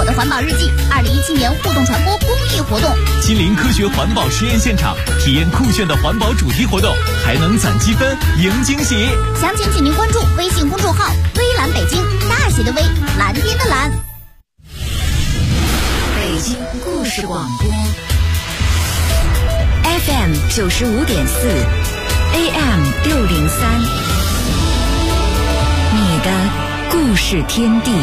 我的环保日记2017年互动传播公益活动， 亲临科学环保实验现场，体验酷炫的环保主题活动，还能攒积分赢惊喜。 详情请您关注微信公众号微蓝北京，大写的微，蓝天的蓝。 北京故事广播 FM 95.4 AM 603，你的故事天地。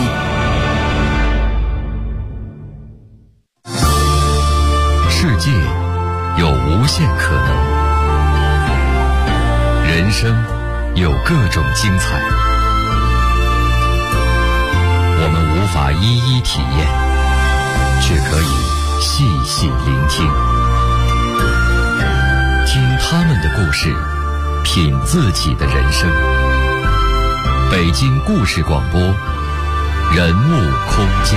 世界有无限可能，人生有各种精彩，我们无法一一体验，却可以细细聆听，听他们的故事，品自己的人生。北京故事广播，人物空间。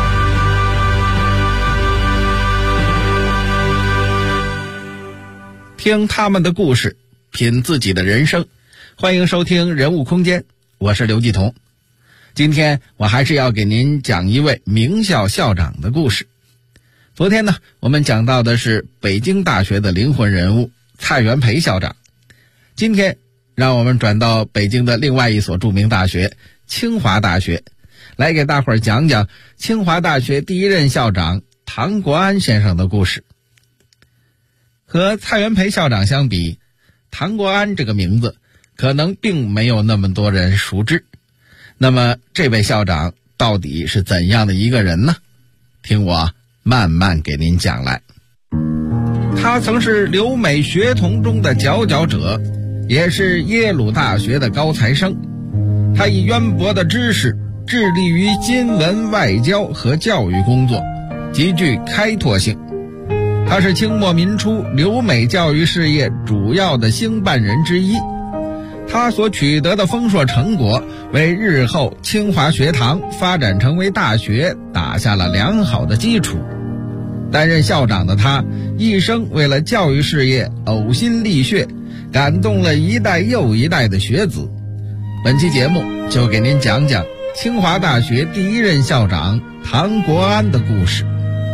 听他们的故事，品自己的人生。欢迎收听人物空间，我是刘继彤。今天我还是要给您讲一位名校校长的故事。昨天呢，我们讲到的是北京大学的灵魂人物蔡元培校长。今天让我们转到北京的另外一所著名大学清华大学，来给大伙儿讲讲清华大学第一任校长唐国安先生的故事。和蔡元培校长相比，唐国安这个名字可能并没有那么多人熟知。那么这位校长到底是怎样的一个人呢？听我慢慢给您讲来。他曾是留美学童中的佼佼者，也是耶鲁大学的高材生。他以渊博的知识致力于新闻外交和教育工作，极具开拓性。他是清末民初留美教育事业主要的兴办人之一，他所取得的丰硕成果为日后清华学堂发展成为大学打下了良好的基础。担任校长的他一生为了教育事业呕心沥血，感动了一代又一代的学子。本期节目就给您讲讲清华大学第一任校长唐国安的故事。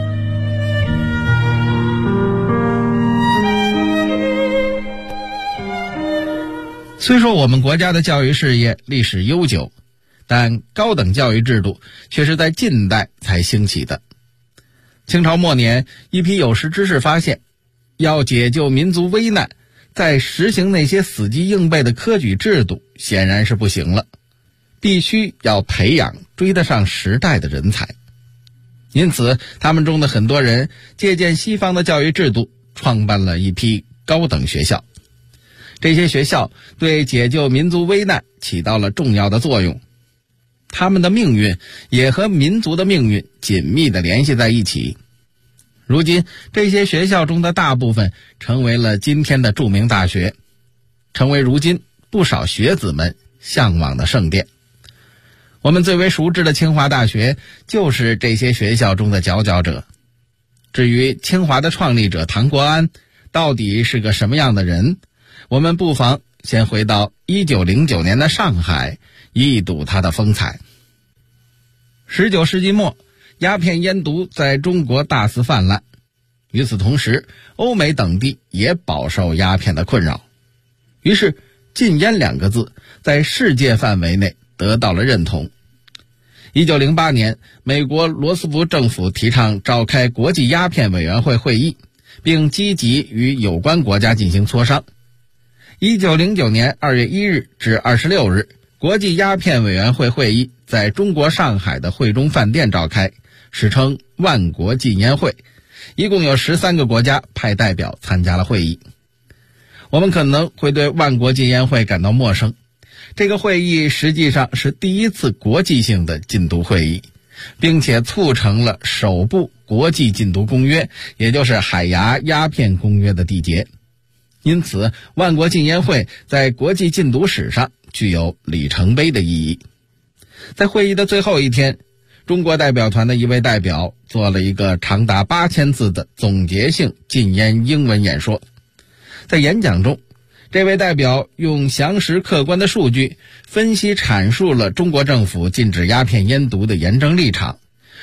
虽说我们国家的教育事业历史悠久，但高等教育制度却是在近代才兴起的。清朝末年，一批有识之士发现，要解救民族危难，再实行那些死记硬背的科举制度显然是不行了，必须要培养追得上时代的人才。因此他们中的很多人借鉴西方的教育制度，创办了一批高等学校。这些学校对解救民族危难起到了重要的作用，他们的命运也和民族的命运紧密地联系在一起。如今这些学校中的大部分成为了今天的著名大学，成为如今不少学子们向往的圣殿。我们最为熟知的清华大学就是这些学校中的佼佼者。至于清华的创立者唐国安到底是个什么样的人，我们不妨先回到1909年的上海，一睹他的风采。19世纪末，鸦片烟毒在中国大肆泛滥，与此同时，欧美等地也饱受鸦片的困扰。于是禁烟两个字在世界范围内得到了认同。1908年，美国罗斯福政府提倡召开国际鸦片委员会会议，并积极与有关国家进行磋商。1909年2月1日至26日，国际鸦片委员会会议在中国上海的汇中饭店召开，史称万国禁烟会，一共有13个国家派代表参加了会议。我们可能会对万国禁烟会感到陌生，这个会议实际上是第一次国际性的禁毒会议，并且促成了首部国际禁毒公约，也就是海牙鸦片公约的缔结。因此万国禁烟会在国际禁毒史上具有里程碑的意义。在会议的最后一天，中国代表团的一位代表做了一个长达8000字的总结性禁烟英文演说。在演讲中，这位代表用详实客观的数据分析阐述了中国政府禁止鸦片烟毒的严正立场，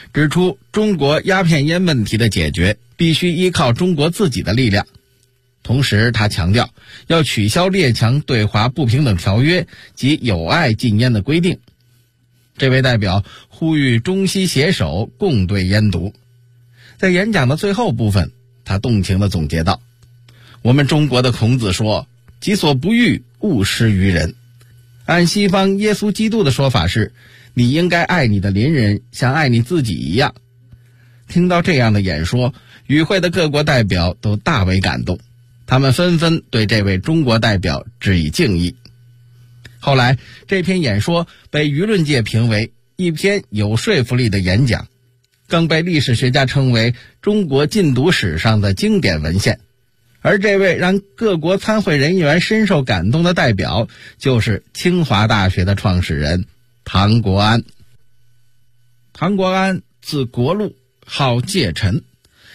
指出中国鸦片烟问题的解决必须依靠中国自己的力量。同时他强调要取消列强对华不平等条约及有碍禁烟的规定。这位代表呼吁中西携手共对烟毒。在演讲的最后部分，他动情地总结道，我们中国的孔子说，己所不欲，勿施于人。按西方耶稣基督的说法是，你应该爱你的邻人像爱你自己一样。听到这样的演说，与会的各国代表都大为感动，他们纷纷对这位中国代表致以敬意。后来这篇演说被舆论界评为一篇有说服力的演讲，更被历史学家称为中国禁毒史上的经典文献。而这位让各国参会人员深受感动的代表，就是清华大学的创始人唐国安。唐国安字国禄，号介臣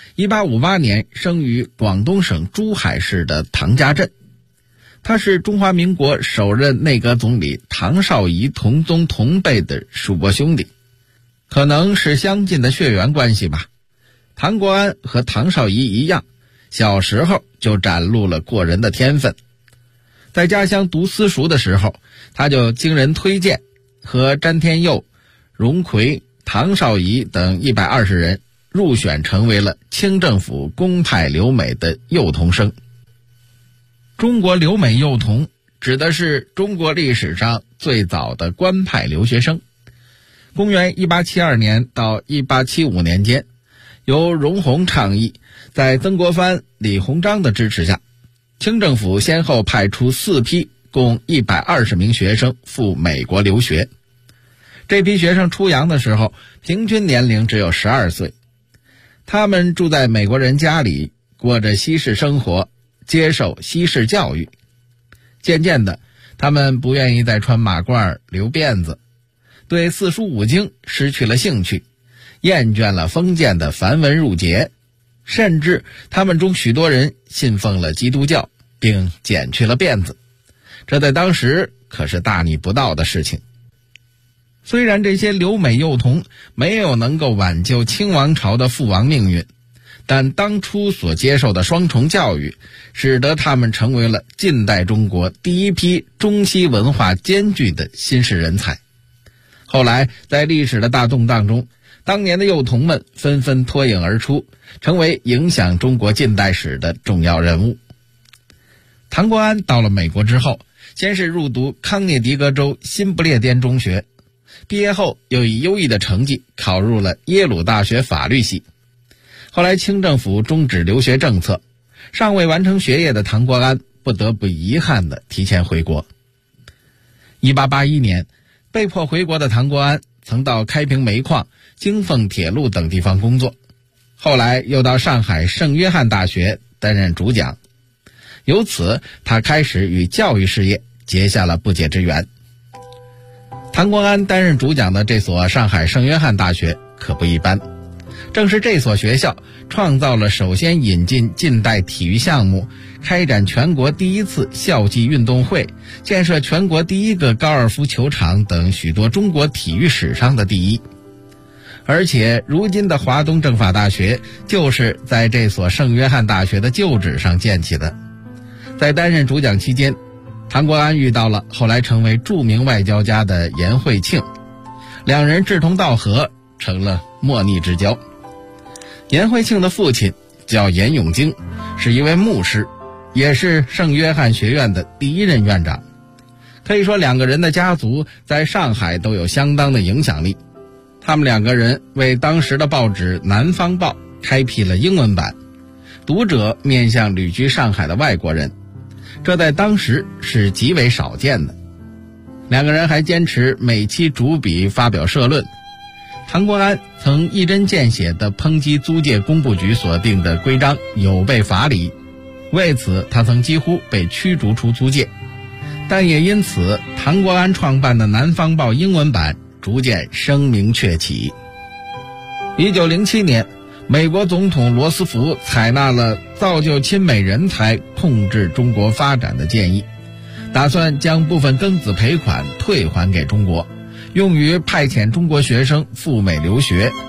，1858年生于广东省珠海市的唐家镇。他是中华民国首任内阁总理唐绍仪同宗同辈的叔伯兄弟，可能是相近的血缘关系吧。唐国安和唐绍仪一样，小时候就展露了过人的天分。在家乡读私塾的时候，他就经人推荐，和詹天佑、荣奎、唐绍仪等120人入选成为了清政府公派留美的幼童生。中国留美幼童指的是中国历史上最早的官派留学生。公元1872年到1875年间，由荣闳倡议，在曾国藩、李鸿章的支持下，清政府先后派出4批共120名学生赴美国留学。这批学生出洋的时候，平均年龄只有12岁。他们住在美国人家里，过着西式生活，接受西式教育。渐渐的，他们不愿意再穿马褂、留辫子，对四书五经失去了兴趣，厌倦了封建的繁文缛节，甚至他们中许多人信奉了基督教，并剪去了辫子。这在当时可是大逆不道的事情。虽然这些留美幼童没有能够挽救清王朝的覆亡命运，但当初所接受的双重教育，使得他们成为了近代中国第一批中西文化兼具的新式人才。后来在历史的大动荡中，当年的幼童们纷纷脱颖而出，成为影响中国近代史的重要人物。唐国安到了美国之后，先是入读康涅狄格州新不列颠中学，毕业后又以优异的成绩考入了耶鲁大学法律系。后来清政府终止留学政策，尚未完成学业的唐国安不得不遗憾地提前回国。1881年，被迫回国的唐国安曾到开平煤矿、京凤铁路等地方工作，后来又到上海圣约翰大学担任主讲。由此，他开始与教育事业结下了不解之缘。唐国安担任主讲的这所上海圣约翰大学可不一般，正是这所学校创造了首先引进近代体育项目，开展全国第一次校际运动会，建设全国第一个高尔夫球场等许多中国体育史上的第一。而且如今的华东政法大学就是在这所圣约翰大学的旧址上建起的。在担任主讲期间，唐国安遇到了后来成为著名外交家的颜惠庆，两人志同道合，成了莫逆之交。颜惠庆的父亲叫颜永京，是一位牧师，也是圣约翰学院的第一任院长。可以说两个人的家族在上海都有相当的影响力。他们两个人为当时的报纸《南方报》开辟了英文版，读者面向旅居上海的外国人，这在当时是极为少见的。两个人还坚持每期主笔发表社论。唐国安曾一针见血地抨击租界工部局所定的规章有悖法理，为此他曾几乎被驱逐出租界。但也因此，唐国安创办的《南方报》英文版逐渐声名鹊起。1907年，美国总统罗斯福采纳了造就亲美人才、控制中国发展的建议，打算将部分庚子赔款退还给中国，用于派遣中国学生赴美留学。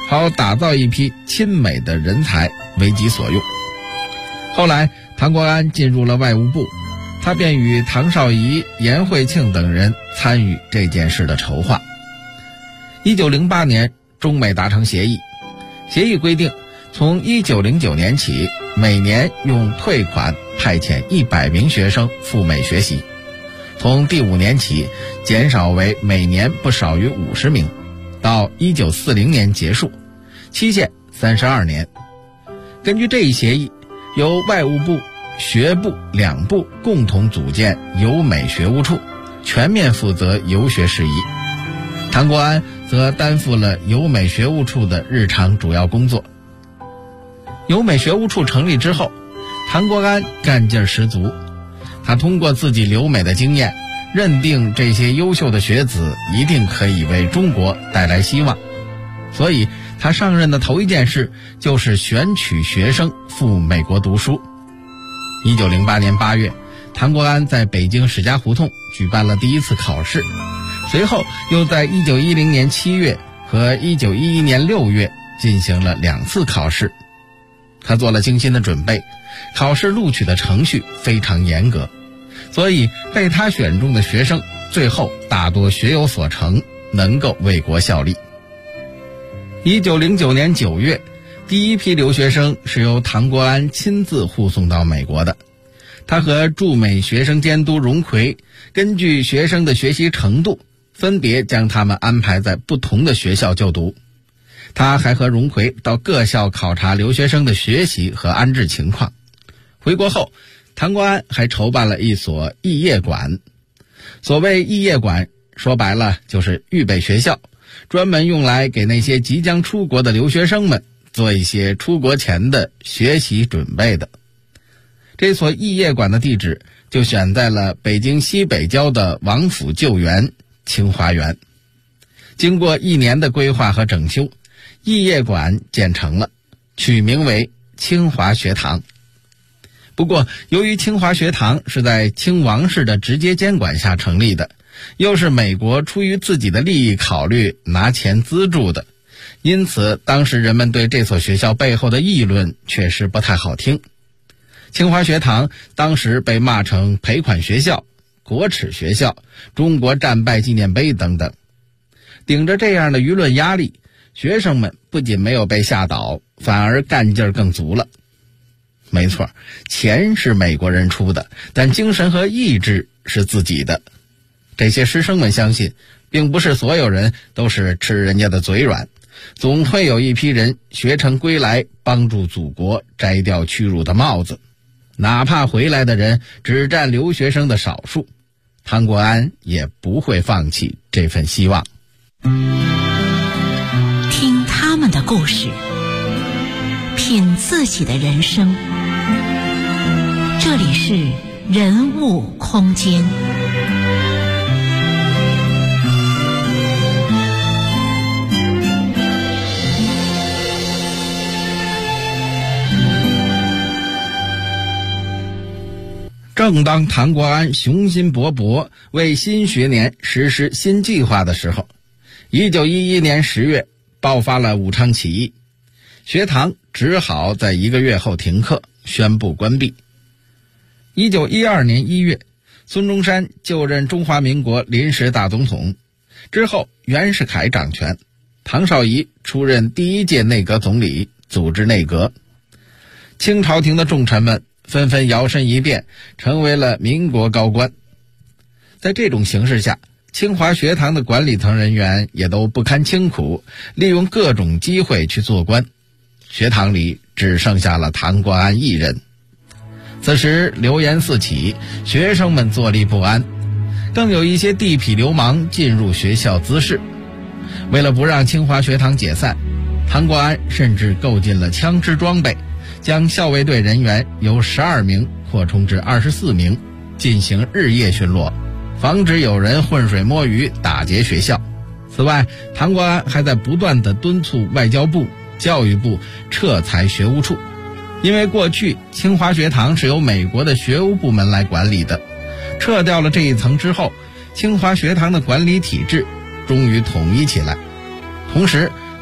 好打造一批亲美的人才为己所用。后来唐国安进入了外务部，他便与唐绍仪、颜惠庆等人参与这件事的筹划。1908年，中美达成协议，协议规定，从1909年起，每年用退款派遣100名学生赴美学习，从第5年起减少为每年不少于50名，到1940年结束，期限32年。根据这一协议，由外务部、学部两部共同组建留美学务处，全面负责游学事宜。唐国安则担负了留美学务处的日常主要工作。留美学务处成立之后，唐国安干劲十足，他通过自己留美的经验，认定这些优秀的学子一定可以为中国带来希望，所以他上任的头一件事就是选取学生赴美国读书。1908年8月，唐国安在北京史家胡同举办了第一次考试，随后又在1910年7月和1911年6月进行了2次考试。他做了精心的准备，考试录取的程序非常严格，所以被他选中的学生最后大多学有所成，能够为国效力。1909年9月，第一批留学生是由唐国安亲自护送到美国的。他和驻美学生监督荣奎根据学生的学习程度，分别将他们安排在不同的学校就读。他还和荣奎到各校考察留学生的学习和安置情况。回国后，唐国安还筹办了一所肄业馆。所谓肄业馆，说白了就是预备学校，专门用来给那些即将出国的留学生们做一些出国前的学习准备的。这所肄业馆的地址就选在了北京西北郊的王府旧园清华园。经过1年的规划和整修，肄业馆建成了，取名为清华学堂。不过由于清华学堂是在清王室的直接监管下成立的，又是美国出于自己的利益考虑拿钱资助的，因此当时人们对这所学校背后的议论确实不太好听。清华学堂当时被骂成赔款学校、国耻学校、中国战败纪念碑等等。顶着这样的舆论压力，学生们不仅没有被吓倒，反而干劲儿更足了。没错，钱是美国人出的，但精神和意志是自己的。这些师生们相信，并不是所有人都是吃人家的嘴软，总会有一批人学成归来，帮助祖国摘掉屈辱的帽子。哪怕回来的人只占留学生的少数，唐国安也不会放弃这份希望。 听他们的故事，品自己的人生。这里是人物空间。 正当唐国安雄心勃勃为新学年实施新计划的时候，1911年10月爆发了武昌起义，学堂只好在1个月后停课，宣布关闭。1912年1月，孙中山就任中华民国临时大总统，之后袁世凯掌权，唐绍仪出任第1届内阁总理，组织内阁。清朝廷的重臣们纷纷摇身一变，成为了民国高官。在这种形势下，清华学堂的管理层人员也都不堪清苦，利用各种机会去做官。学堂里只剩下了唐国安一人。此时流言四起，学生们坐立不安，更有一些地痞流氓进入学校滋事。为了不让清华学堂解散，唐国安甚至购进了枪支装备，将校卫队人员由12名扩充至24名，进行日夜巡逻，防止有人浑水摸鱼打劫学校。此外，唐国安还在不断地敦促外交部、教育部撤裁学务处，因为过去清华学堂是由美国的学务部门来管理的，撤掉了这一层之后，清华学堂的管理体制终于统一起来。同时，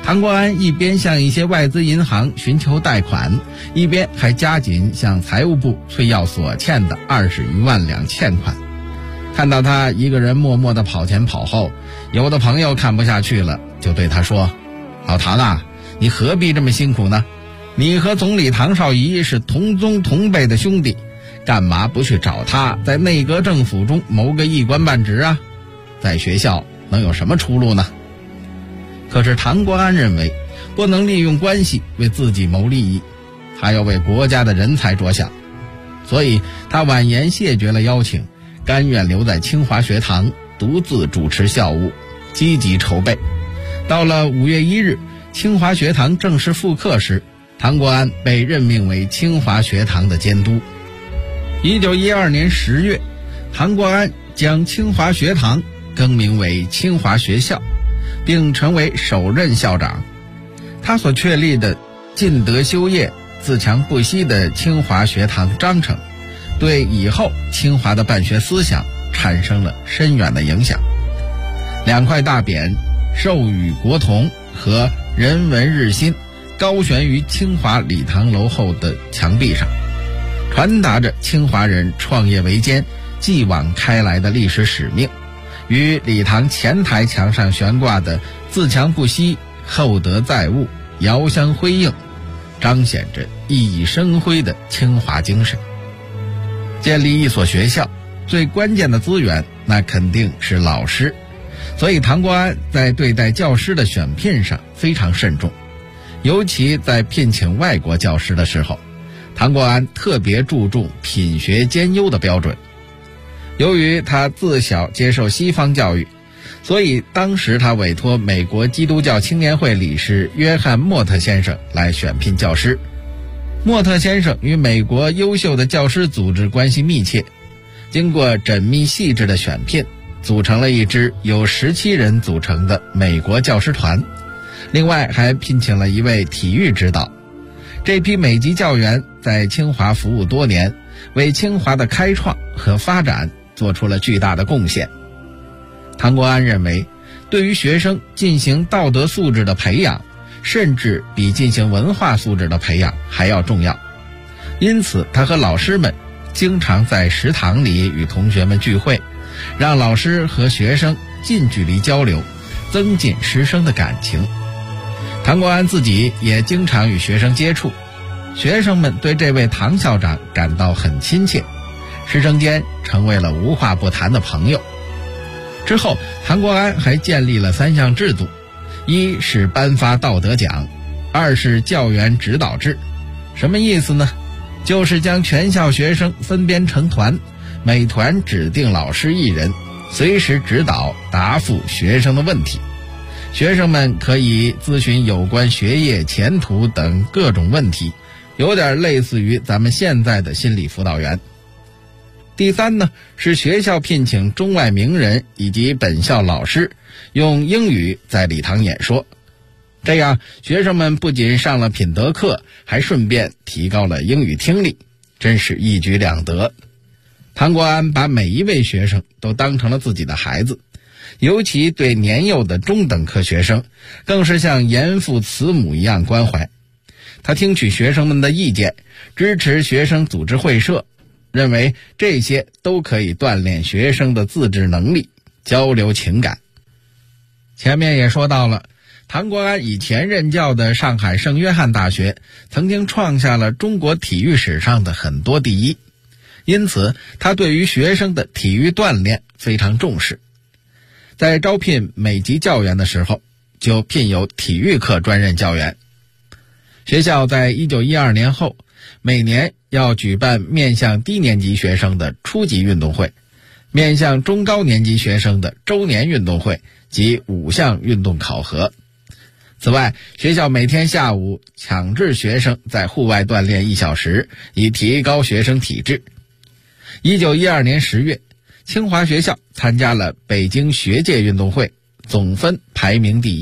唐国安一边向一些外资银行寻求贷款，一边还加紧向财务部催要所欠的20余万两欠款。看到他一个人默默地跑前跑后，有的朋友看不下去了，就对他说：“老唐啊，你何必这么辛苦呢？你和总理唐绍仪是同宗同辈的兄弟，干嘛不去找他，在内阁政府中谋个一官半职啊？在学校能有什么出路呢？”可是唐国安认为，不能利用关系为自己谋利益，还要为国家的人才着想，所以他婉言谢绝了邀请，甘愿留在清华学堂独自主持校务，积极筹备。到了5月1日，清华学堂正式复课时，唐国安被任命为清华学堂的监督。1912年10月，唐国安将清华学堂更名为清华学校，并成为首任校长。他所确立的尽德修业、自强不息的清华学堂章程，对以后清华的办学思想产生了深远的影响。2块大匾授予国铜和人文日新高悬于清华礼堂楼后的墙壁上，传达着清华人创业维艰、继往开来的历史使命，与礼堂前台墙上悬挂的自强不息、厚德载物遥相辉映，彰显着熠熠生辉的清华精神。建立一所学校，最关键的资源那肯定是老师，所以唐国安在对待教师的选聘上非常慎重，尤其在聘请外国教师的时候，唐国安特别注重品学兼优的标准。由于他自小接受西方教育，所以当时他委托美国基督教青年会理事约翰·莫特先生来选聘教师。莫特先生与美国优秀的教师组织关系密切，经过缜密细致的选聘，组成了一支由17人组成的美国教师团，另外还聘请了一位体育指导。这批美籍教员在清华服务多年，为清华的开创和发展做出了巨大的贡献。唐国安认为，对于学生进行道德素质的培养，甚至比进行文化素质的培养还要重要。因此他和老师们经常在食堂里与同学们聚会，让老师和学生近距离交流，增进师生的感情。唐国安自己也经常与学生接触，学生们对这位唐校长感到很亲切，师生间成为了无话不谈的朋友。之后唐国安还建立了3项制度，一是颁发道德奖，二是教员指导制。什么意思呢？就是将全校学生分编成团，每团指定老师1人，随时指导答复学生的问题。学生们可以咨询有关学业、前途等各种问题，有点类似于咱们现在的心理辅导员。第3呢，是学校聘请中外名人以及本校老师用英语在礼堂演说，这样学生们不仅上了品德课，还顺便提高了英语听力，真是一举两得。唐国安把每一位学生都当成了自己的孩子，尤其对年幼的中等科学生更是像严父慈母一样关怀。他听取学生们的意见，支持学生组织会社，认为这些都可以锻炼学生的自制能力、交流情感。前面也说到了，唐国安以前任教的上海圣约翰大学曾经创下了中国体育史上的很多第一，因此他对于学生的体育锻炼非常重视。在招聘美籍教员的时候，就聘有体育课专任教员。学校在1912年后，每年要举办面向低年级学生的初级运动会，面向中高年级学生的周年运动会及5项运动考核。此外，学校每天下午强制学生在户外锻炼1小时，以提高学生体质。1912年10月，清华学校参加了北京学界运动会，总分排名第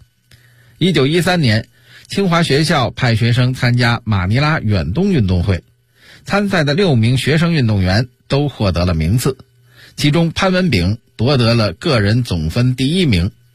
1。1913年，清华学校派学生参加马尼拉远东运动会，参赛的6名学生运动员都获得了名次，其中潘文炳夺得了个人总分第1名，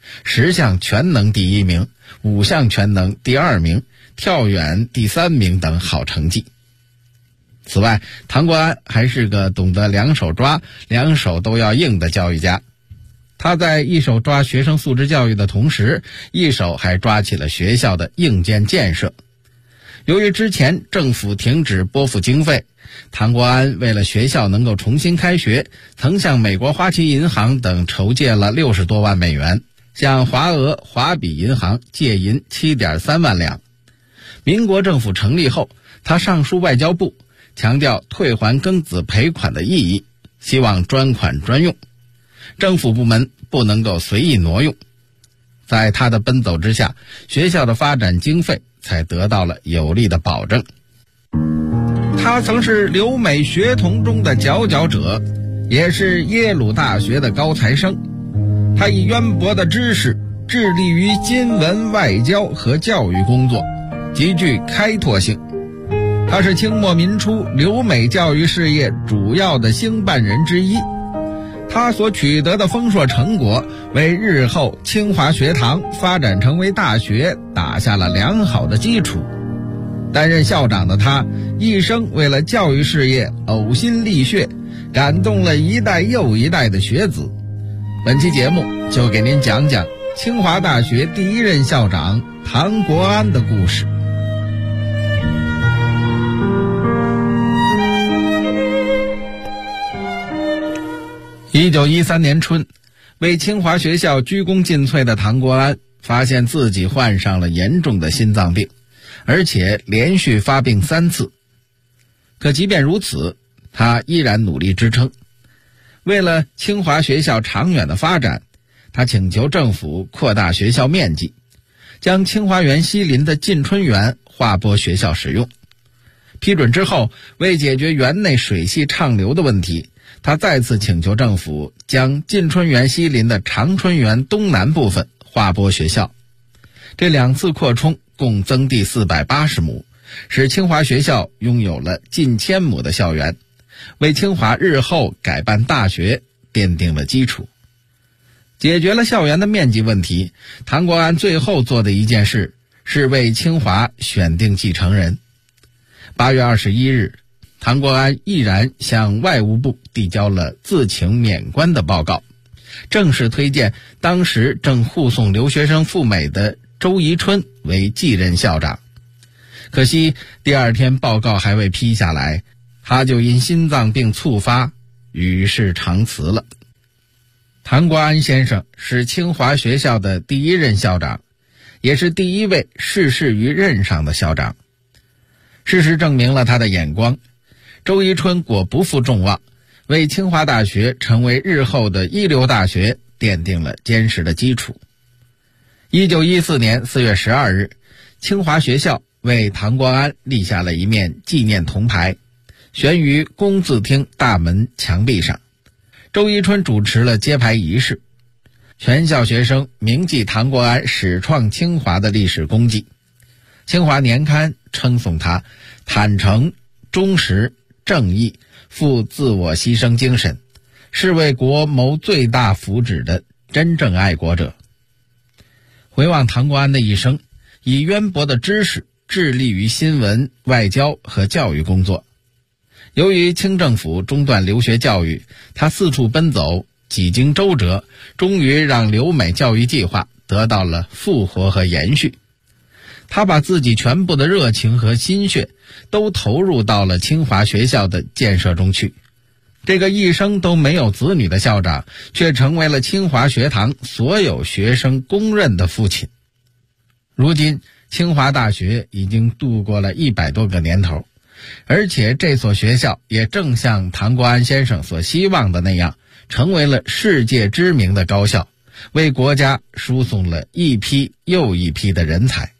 ，10项全能第1名，5项全能第2名，跳远第3名等好成绩。此外，唐国安还是个懂得2手抓、2手都要硬的教育家。他在一手抓学生素质教育的同时，一手还抓起了学校的硬件建设。由于之前政府停止拨付经费，唐国安为了学校能够重新开学，曾向美国花旗银行等筹借了60多万美元，向华俄、华比银行借银7.3万两。民国政府成立后，他上书外交部，强调退还庚子赔款的意义，希望专款专用，政府部门不能够随意挪用。在他的奔走之下，学校的发展经费才得到了有力的保证。他曾是留美学童中的佼佼者，也是耶鲁大学的高材生。他以渊博的知识致力于新闻外交和教育工作，极具开拓性。他是清末民初留美教育事业主要的兴办人之一。他所取得的丰硕成果，为日后清华学堂发展成为大学打下了良好的基础。担任校长的他，一生为了教育事业呕心沥血，感动了一代又一代的学子。本期节目就给您讲讲清华大学第1任校长唐国安的故事。1913年春，为清华学校鞠躬尽瘁的唐国安发现自己患上了严重的心脏病，而且连续发病3次。可即便如此，他依然努力支撑。为了清华学校长远的发展，他请求政府扩大学校面积，将清华园西邻的晋春园划拨学校使用。批准之后，为解决园内水系畅流的问题，他再次请求政府将晋春园西邻的长春园东南部分划拨学校。这2次扩充共增地480亩，使清华学校拥有了近1000亩的校园，为清华日后改办大学奠定了基础。解决了校园的面积问题，唐国安最后做的一件事是为清华选定继承人。8月21日，唐国安毅然向外务部递交了自请免官的报告，正式推荐当时正护送留学生赴美的周宜春为继任校长。可惜第2天报告还未批下来，他就因心脏病猝发，与世长辞了。唐国安先生是清华学校的第1任校长，也是第1位逝世于任上的校长。事实证明了他的眼光，周宜春果不负众望，为清华大学成为日后的一流大学奠定了坚实的基础。1914年4月12日，清华学校为唐国安立下了一面纪念铜牌，悬于工字厅大门墙壁上。周宜春主持了揭牌仪式，全校学生铭记唐国安始创清华的历史功绩。清华年刊称颂他坦诚、忠实、正义，富自我牺牲精神，是为国谋最大福祉的真正爱国者。回望唐国安的一生，以渊博的知识致力于新闻、外交和教育工作。由于清政府中断留学教育，他四处奔走，几经周折，终于让留美教育计划得到了复活和延续。他把自己全部的热情和心血都投入到了清华学校的建设中去。这个一生都没有子女的校长，却成为了清华学堂所有学生公认的父亲。如今清华大学已经度过了100多个年头，而且这所学校也正像唐国安先生所希望的那样，成为了世界知名的高校，为国家输送了一批又一批的人才。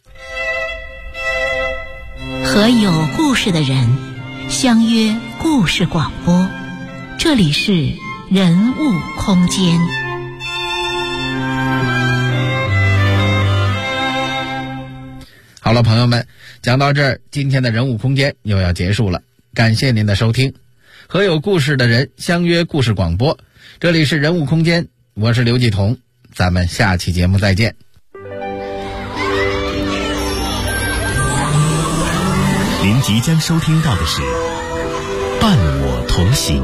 和有故事的人相约故事广播，这里是人物空间。 好了，朋友们，讲到这儿，今天的人物空间又要结束了，感谢您的收听。和有故事的人相约故事广播，这里是人物空间，我是刘继彤， 咱们下期节目再见。 您即将收听到的是《伴我同行》。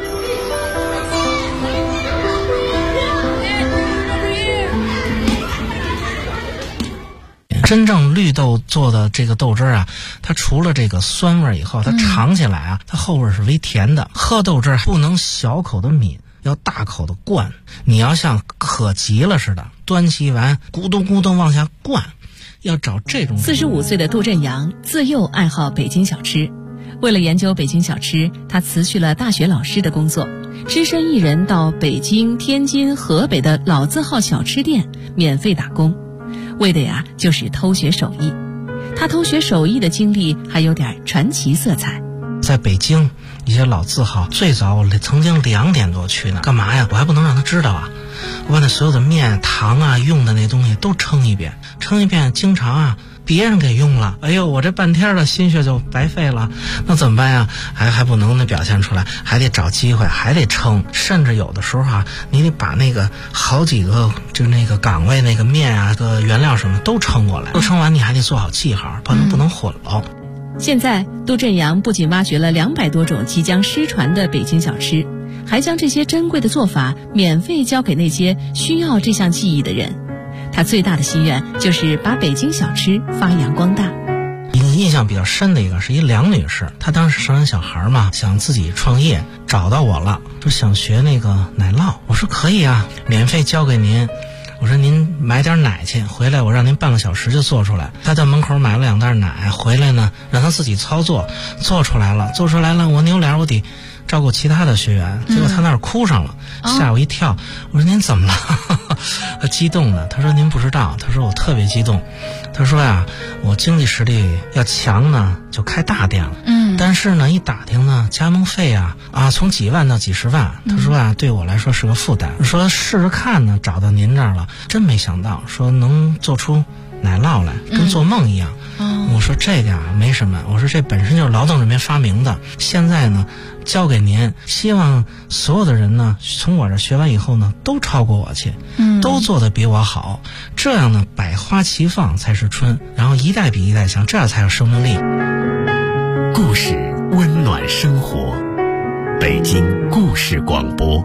真正绿豆做的这个豆汁啊，它除了这个酸味以后，它尝起来啊，它后味是微甜的。喝豆汁不能小口的抿，要大口的灌。你要像渴急了似的，端起一碗咕咚咕咚往下灌，要找这种。 45岁的杜振阳自幼爱好北京小吃，为了研究北京小吃，他辞去了大学老师的工作，只身一人到北京、天津、河北的老字号小吃店免费打工。为的呀，就是偷学手艺。他偷学手艺的经历还有点传奇色彩。 在北京一些老字号，最早我曾经2点多去呢，干嘛呀？我还不能让他知道啊！我把那所有的面、糖啊、用的那东西都称一遍，经常啊别人给用了，哎呦，我这半天的心血就白费了，那怎么办呀？还不能表现出来，还得找机会，还得称，甚至有的时候啊，你得把那个好几个就那个岗位那个面啊、个原料什么都称过来，都称完你还得做好记号，不能混了。 现在杜振阳不仅挖掘了200多种即将失传的北京小吃，还将这些珍贵的做法免费教给那些需要这项技艺的人。他最大的心愿就是把北京小吃发扬光大。 一个印象比较深的一个是一梁女士，她当时生完小孩嘛，想自己创业，找到我了，说想学那个奶酪。我说可以啊，免费教给您。我说您买点奶去，回来我让您半个小时就做出来。他在门口买了2袋奶，回来呢让他自己操作，做出来了，我扭脸我得照顾其他的学员，结果他那儿哭上了，吓我一跳。我说您怎么了？他激动的，他说您不知道，他说我特别激动。他说呀，我经济实力要强呢，就开大店了。但是呢，一打听呢，加盟费啊从几万到几十万。他说啊，对我来说是个负担。说试试看呢，找到您这儿了，真没想到，说能做出奶酪来，跟做梦一样。我说这个没什么，我说这本身就是劳动人民发明的，现在呢交给您，希望所有的人呢从我这学完以后呢都超过我去，都做得比我好，这样呢百花齐放才是春，然后一代比一代强，这样才有生命力。 故事温暖生活，北京故事广播。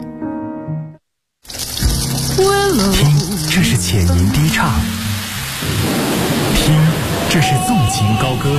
听，这是浅吟低唱；听，这是纵情高歌；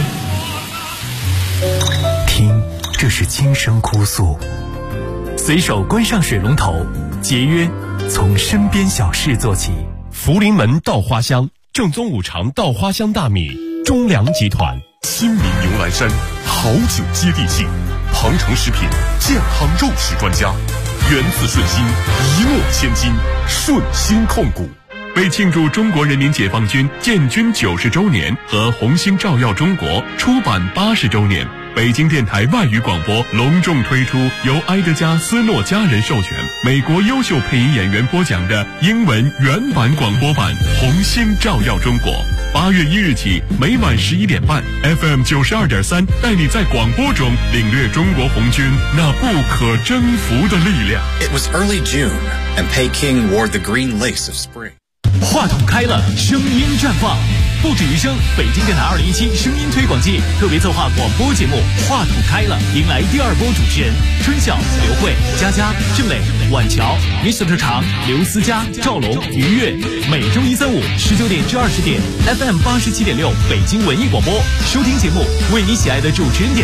听，这是轻声哭诉。随手关上水龙头，节约从身边小事做起。福临门稻花香，正宗五常稻花香大米，中粮集团。新民牛栏山，好酒接地气。庞城食品健康肉食专家，源自顺心，一诺千金，顺心控股。为庆祝中国人民解放军建军90周年和红星照耀中国出版80周年，北京电台外语广播隆重推出由埃德加·斯诺家人授权、美国优秀配音演员播讲的英文原版广播版《红星照耀中国》。8月1日起，每晚11点半 ，FM 92.3带你在广播中领略中国红军那不可征服的力量。 It was early June, and Peking wore the green lace of spring. 话筒开了，声音绽放，不止于声。北京电台2017声音推广季特别策划广播节目《话筒开了》，迎来第2波主持人春晓、刘慧、佳佳、郑磊、婉乔、Mr. 长、刘思佳、赵龙、于越。每周1、3、5 19点至20点 ，FM 87.6北京文艺广播收听节目，为你喜爱的主持人点